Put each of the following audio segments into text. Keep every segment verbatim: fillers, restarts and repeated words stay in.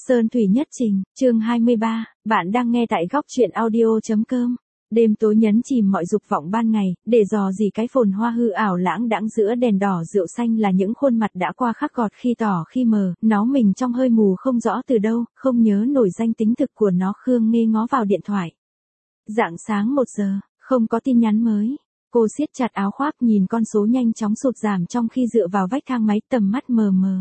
Sơn Thủy Nhất Trình, chương hai mươi ba, bạn đang nghe tại góc truyện audio.com. Đêm tối nhấn chìm mọi dục vọng ban ngày, để dò gì cái phồn hoa hư ảo lãng đãng giữa đèn đỏ rượu xanh là những khuôn mặt đã qua khắc gọt khi tỏ khi mờ, nó mình trong hơi mù không rõ từ đâu, không nhớ nổi danh tính thực của nó. Khương Nghê ngó vào điện thoại. Rạng sáng một giờ, không có tin nhắn mới. Cô siết chặt áo khoác nhìn con số nhanh chóng sụt giảm trong khi dựa vào vách thang máy, tầm mắt mờ mờ.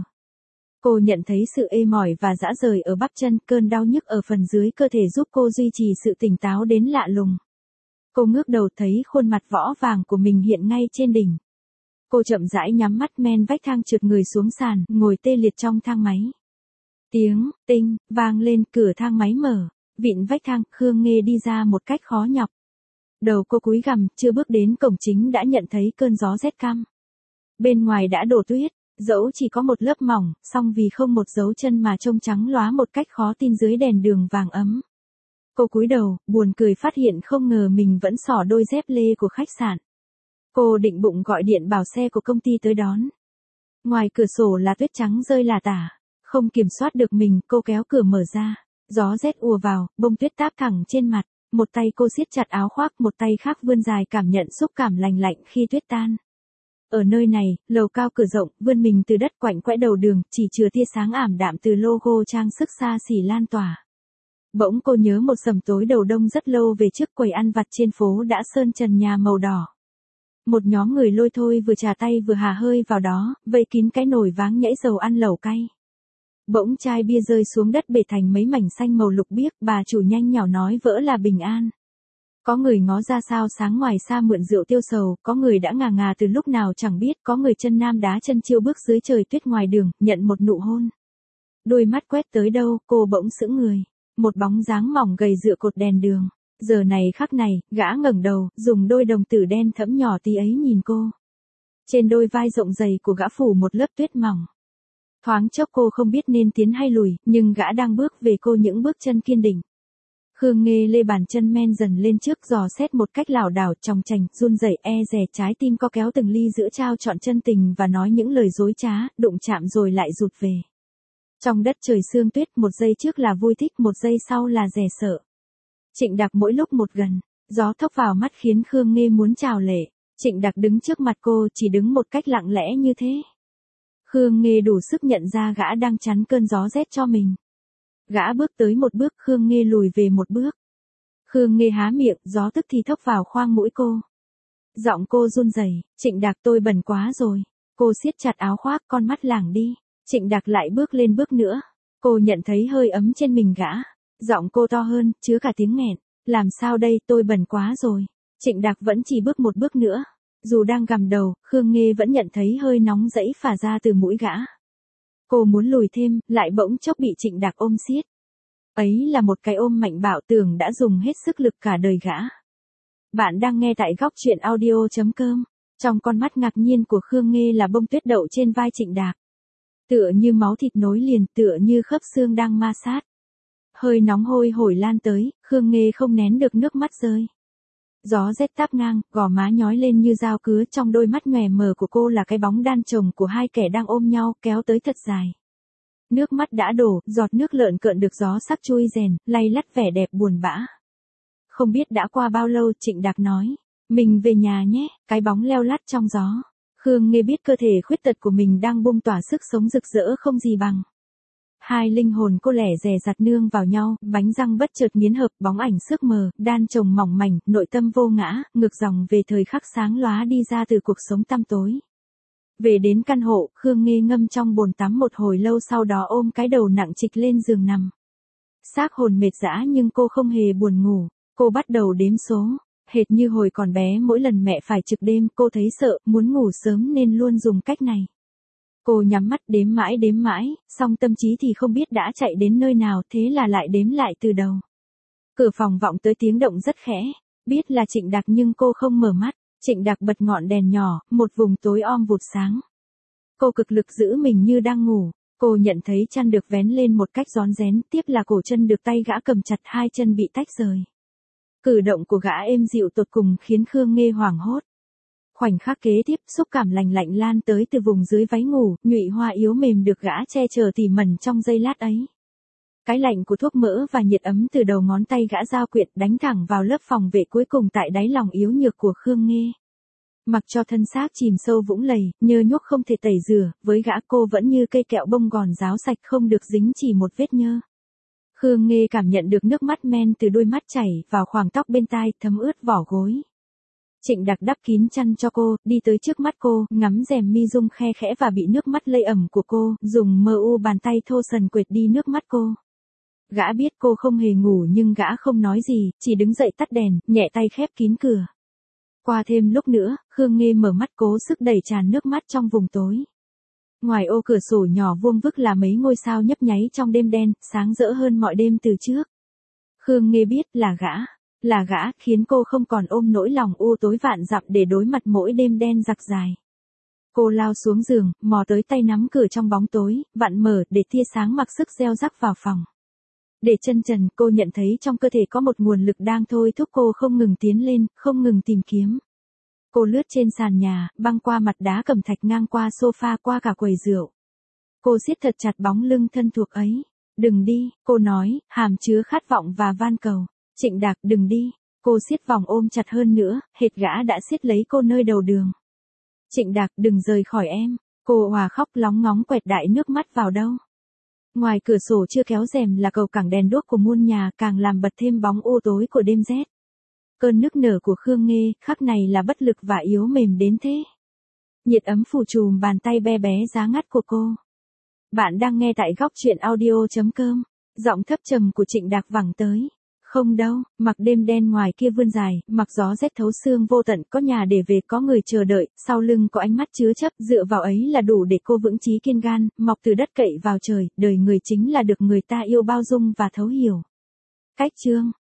Cô nhận thấy sự ê mỏi và rã rời ở bắp chân, cơn đau nhức ở phần dưới cơ thể giúp cô duy trì sự tỉnh táo đến lạ lùng. Cô ngước đầu thấy khuôn mặt võ vàng của mình hiện ngay trên đỉnh. Cô chậm rãi nhắm mắt men vách thang trượt người xuống sàn, ngồi tê liệt trong thang máy. Tiếng, tinh, vang lên, cửa thang máy mở. Vịn vách thang, Khương Nghê đi ra một cách khó nhọc. Đầu cô cúi gằm, chưa bước đến cổng chính đã nhận thấy cơn gió rét căm. Bên ngoài đã đổ tuyết. Dẫu chỉ có một lớp mỏng, song vì không một dấu chân mà trông trắng lóa một cách khó tin dưới đèn đường vàng ấm. Cô cúi đầu, buồn cười phát hiện không ngờ mình vẫn xỏ đôi dép lê của khách sạn. Cô định bụng gọi điện bảo xe của công ty tới đón. Ngoài cửa sổ là tuyết trắng rơi lả tả. Không kiểm soát được mình, cô kéo cửa mở ra. Gió rét ùa vào, bông tuyết táp thẳng trên mặt. Một tay cô siết chặt áo khoác, một tay khác vươn dài cảm nhận xúc cảm lành lạnh khi tuyết tan. Ở nơi này, lầu cao cửa rộng, vươn mình từ đất quạnh quẽ đầu đường, chỉ chừa tia sáng ảm đạm từ logo trang sức xa xỉ lan tỏa. Bỗng cô nhớ một sầm tối đầu đông rất lâu về trước, quầy ăn vặt trên phố đã sơn trần nhà màu đỏ. Một nhóm người lôi thôi vừa trà tay vừa hà hơi vào đó, vây kín cái nồi váng nhảy dầu ăn lẩu cay. Bỗng chai bia rơi xuống đất bể thành mấy mảnh xanh màu lục biếc, bà chủ nhanh nhảu nói vỡ là bình an. Có người ngó ra sao sáng ngoài xa mượn rượu tiêu sầu, có người đã ngà ngà từ lúc nào chẳng biết, có người chân nam đá chân chiêu bước dưới trời tuyết ngoài đường, nhận một nụ hôn. Đôi mắt quét tới đâu, cô bỗng sững người. Một bóng dáng mỏng gầy dựa cột đèn đường. Giờ này khắc này, gã ngẩng đầu, dùng đôi đồng tử đen thẫm nhỏ tí ấy nhìn cô. Trên đôi vai rộng dày của gã phủ một lớp tuyết mỏng. Thoáng chốc cô không biết nên tiến hay lùi, nhưng gã đang bước về cô những bước chân kiên định. Khương Nghê lê bàn chân men dần lên trước, dò xét một cách lảo đảo chòng chành, run rẩy e dè, trái tim co kéo từng ly giữa trao trọn chân tình và nói những lời dối trá, đụng chạm rồi lại rụt về. Trong đất trời sương tuyết, một giây trước là vui thích, một giây sau là dè sợ. Trịnh Đạc mỗi lúc một gần, gió thốc vào mắt khiến Khương Nghê muốn trào lệ. Trịnh Đạc đứng trước mặt cô, chỉ đứng một cách lặng lẽ như thế. Khương Nghê đủ sức nhận ra gã đang chắn cơn gió rét cho mình. Gã bước tới một bước, Khương Nghê lùi về một bước. Khương Nghê há miệng, gió tức thì thốc vào khoang mũi cô. Giọng cô run rẩy, Trịnh Đạc tôi bẩn quá rồi. Cô siết chặt áo khoác, con mắt lảng đi. Trịnh Đạc lại bước lên bước nữa. Cô nhận thấy hơi ấm trên mình gã. Giọng cô to hơn, chứa cả tiếng nghẹn. Làm sao đây, tôi bẩn quá rồi. Trịnh Đạc vẫn chỉ bước một bước nữa. Dù đang gằm đầu, Khương Nghê vẫn nhận thấy hơi nóng rẫy phả ra từ mũi gã. Cô muốn lùi thêm, lại bỗng chốc bị Trịnh Đạc ôm siết. Ấy là một cái ôm mạnh bạo, tưởng đã dùng hết sức lực cả đời gã. Bạn đang nghe tại góc truyện audio.com. Trong con mắt ngạc nhiên của Khương Nghê là bông tuyết đậu trên vai Trịnh Đạc. Tựa như máu thịt nối liền, tựa như khớp xương đang ma sát. Hơi nóng hôi hổi lan tới, Khương Nghê không nén được nước mắt rơi. Gió rét táp ngang, gò má nhói lên như dao cứa, trong đôi mắt nhòe mờ của cô là cái bóng đan chồng của hai kẻ đang ôm nhau, kéo tới thật dài. Nước mắt đã đổ, giọt nước lợn cợn được gió sắc chui rèn, lay lắt vẻ đẹp buồn bã. Không biết đã qua bao lâu, Trịnh Đạc nói, mình về nhà nhé, cái bóng leo lắt trong gió. Khương Nghê biết cơ thể khuyết tật của mình đang bung tỏa sức sống rực rỡ không gì bằng. Hai linh hồn cô lẻ dè dặt nương vào nhau, bánh răng bất chợt nghiến hợp, bóng ảnh sức mờ, đan chồng mỏng mảnh, nội tâm vô ngã, ngược dòng về thời khắc sáng lóa đi ra từ cuộc sống tăm tối. Về đến căn hộ, Khương Nghê ngâm trong bồn tắm một hồi lâu, sau đó ôm cái đầu nặng trịch lên giường nằm. Xác hồn mệt dã nhưng cô không hề buồn ngủ, cô bắt đầu đếm số. Hệt như hồi còn bé, mỗi lần mẹ phải trực đêm, cô thấy sợ, muốn ngủ sớm nên luôn dùng cách này. Cô nhắm mắt đếm mãi đếm mãi, song tâm trí thì không biết đã chạy đến nơi nào, thế là lại đếm lại từ đầu. Cửa phòng vọng tới tiếng động rất khẽ, biết là Trịnh Đạc nhưng cô không mở mắt. Trịnh Đạc bật ngọn đèn nhỏ, một vùng tối om vụt sáng. Cô cực lực giữ mình như đang ngủ, cô nhận thấy chăn được vén lên một cách rón rén, tiếp là cổ chân được tay gã cầm chặt, hai chân bị tách rời. Cử động của gã êm dịu tột cùng khiến Khương Nghê hoảng hốt. Khoảnh khắc kế tiếp, xúc cảm lành lạnh lan tới từ vùng dưới váy ngủ, nhụy hoa yếu mềm được gã che chở tỉ mẩn trong giây lát ấy. Cái lạnh của thuốc mỡ và nhiệt ấm từ đầu ngón tay gã giao quyện đánh thẳng vào lớp phòng vệ cuối cùng tại đáy lòng yếu nhược của Khương Nghê. Mặc cho thân xác chìm sâu vũng lầy, nhơ nhuốc không thể tẩy rửa, với gã cô vẫn như cây kẹo bông gòn ráo sạch không được dính chỉ một vết nhơ. Khương Nghê cảm nhận được nước mắt men từ đôi mắt chảy vào khoảng tóc bên tai, thấm ướt vỏ gối. Trịnh Đạc đắp kín chăn cho cô, đi tới trước mắt cô, ngắm rèm mi dung khe khẽ và bị nước mắt lây ẩm của cô, dùng mờ u bàn tay thô sần quệt đi nước mắt cô. Gã biết cô không hề ngủ nhưng gã không nói gì, chỉ đứng dậy tắt đèn, nhẹ tay khép kín cửa. Qua thêm lúc nữa, Khương Nghê mở mắt cố sức đẩy tràn nước mắt trong vùng tối. Ngoài ô cửa sổ nhỏ vuông vức là mấy ngôi sao nhấp nháy trong đêm đen, sáng rỡ hơn mọi đêm từ trước. Khương Nghê biết là gã, là gã khiến cô không còn ôm nỗi lòng u tối vạn dặm để đối mặt mỗi đêm đen giặc dài. Cô lao xuống giường, mò tới tay nắm cửa trong bóng tối, vặn mở để tia sáng mặc sức gieo rắc vào phòng. Để chân trần, cô nhận thấy trong cơ thể có một nguồn lực đang thôi thúc cô không ngừng tiến lên, không ngừng tìm kiếm. Cô lướt trên sàn nhà, băng qua mặt đá cẩm thạch ngang qua sofa qua cả quầy rượu. Cô siết thật chặt bóng lưng thân thuộc ấy. Đừng đi, cô nói, hàm chứa khát vọng và van cầu. Trịnh Đạc, đừng đi. Cô siết vòng ôm chặt hơn nữa, hệt gã đã siết lấy cô nơi đầu đường. Trịnh Đạc, đừng rời khỏi em. Cô òa khóc lóng ngóng quẹt đại nước mắt vào đâu. Ngoài cửa sổ chưa kéo rèm là cầu cảng đèn đuốc của muôn nhà càng làm bật thêm bóng u tối của đêm rét. Cơn nức nở của Khương Nghê, khắc này là bất lực và yếu mềm đến thế. Nhiệt ấm phủ trùm bàn tay be bé giá ngắt của cô. Bạn đang nghe tại góc truyện audio chấm com. Giọng thấp trầm của Trịnh Đạc vẳng tới. Không đâu, mặc đêm đen ngoài kia vươn dài, mặc gió rét thấu xương vô tận, có nhà để về, có người chờ đợi, sau lưng có ánh mắt chứa chấp, dựa vào ấy là đủ để cô vững chí kiên gan, mọc từ đất cậy vào trời, đời người chính là được người ta yêu bao dung và thấu hiểu. Cách chương